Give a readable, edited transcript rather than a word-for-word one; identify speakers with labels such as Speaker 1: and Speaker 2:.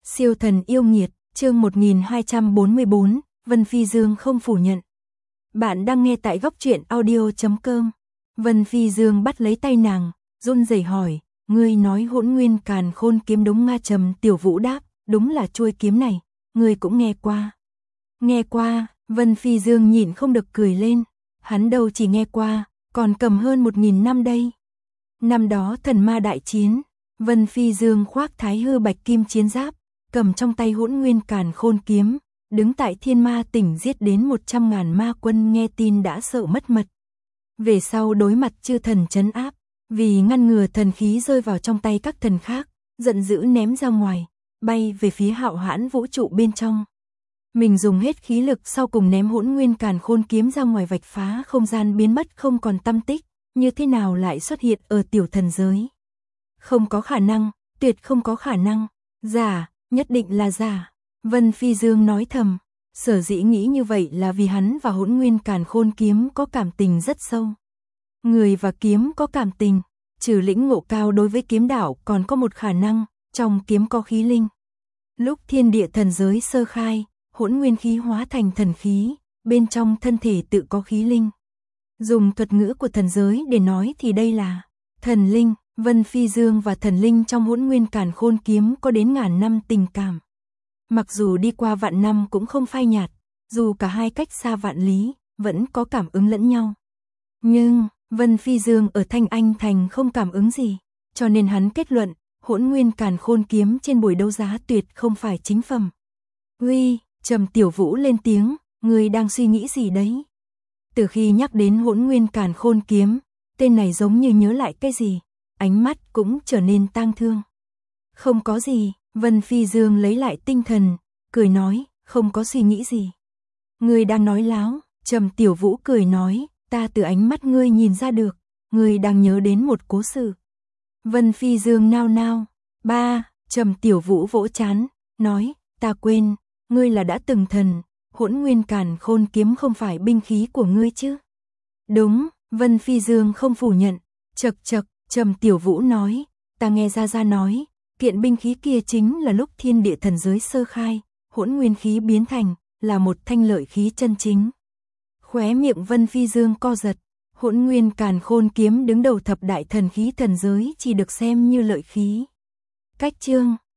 Speaker 1: Siêu thần yêu nghiệt, chương 1244, Vân Phi Dương không phủ nhận. Bạn đang nghe tại góc truyện audio.com. Vân Phi Dương bắt lấy tay nàng, run rẩy hỏi, ngươi nói Hỗn Nguyên Càn Khôn kiếm đúng nga? Trầm Tiểu Vũ đáp, đúng là chuôi kiếm này, ngươi cũng nghe qua. Nghe qua, Vân Phi Dương nhịn không được cười lên, hắn đâu chỉ nghe qua, còn cầm hơn 1000 năm đây. Năm đó thần ma đại chiến, Vân Phi Dương khoác thái hư bạch kim chiến giáp, cầm trong tay Hỗn Nguyên Càn Khôn kiếm, đứng tại Thiên Ma Tỉnh giết đến 100.000 ma quân, nghe tin đã sợ mất mật. Về sau đối mặt chư thần trấn áp, vì ngăn ngừa thần khí rơi vào trong tay các thần khác, giận dữ ném ra ngoài, bay về phía hạo hãn vũ trụ bên trong. Mình dùng hết khí lực sau cùng ném Hỗn Nguyên Càn Khôn kiếm ra ngoài, vạch phá không gian biến mất không còn tăm tích, như thế nào lại xuất hiện ở tiểu thần giới? Không có khả năng, tuyệt không có khả năng, giả, nhất định là giả. Vân Phi Dương nói thầm, sở dĩ nghĩ như vậy là vì hắn và Hỗn Nguyên Càn Khôn kiếm có cảm tình rất sâu. Người và kiếm có cảm tình, trừ lĩnh ngộ cao đối với kiếm đạo còn có một khả năng, trong kiếm có khí linh. Lúc thiên địa thần giới sơ khai, hỗn nguyên khí hóa thành thần khí, bên trong thân thể tự có khí linh. Dùng thuật ngữ của thần giới để nói thì đây là thần linh. Vân Phi Dương và thần linh trong Hỗn Nguyên Càn Khôn kiếm có đến ngàn năm tình cảm. Mặc dù đi qua vạn năm cũng không phai nhạt, dù cả hai cách xa vạn lý, vẫn có cảm ứng lẫn nhau. Nhưng, Vân Phi Dương ở Thanh Anh Thành không cảm ứng gì, cho nên hắn kết luận, Hỗn Nguyên Càn Khôn kiếm trên buổi đấu giá tuyệt không phải chính phẩm. Uy, Trầm Tiểu Vũ lên tiếng, ngươi đang suy nghĩ gì đấy? Từ khi nhắc đến Hỗn Nguyên Càn Khôn kiếm, tên này giống như nhớ lại cái gì, ánh mắt cũng trở nên tang thương. Không có gì, Vân Phi Dương lấy lại tinh thần, cười nói, không có suy nghĩ gì. Ngươi đang nói láo, Trầm Tiểu Vũ cười nói, ta từ ánh mắt ngươi nhìn ra được, ngươi đang nhớ đến một cố sự. Vân Phi Dương nao nao, Trầm Tiểu Vũ vỗ trán, nói, ta quên, ngươi là đã từng thần, Hỗn Nguyên Càn Khôn kiếm không phải binh khí của ngươi chứ? Đúng, Vân Phi Dương không phủ nhận, chậc, Trầm Tiểu Vũ nói, ta nghe Gia nói, kiện binh khí kia chính là lúc thiên địa thần giới sơ khai, hỗn nguyên khí biến thành, là một thanh lợi khí chân chính. Khóe miệng Vân Phi Dương co giật, Hỗn Nguyên Càn Khôn kiếm đứng đầu thập đại thần khí thần giới chỉ được xem như lợi khí. Cách chương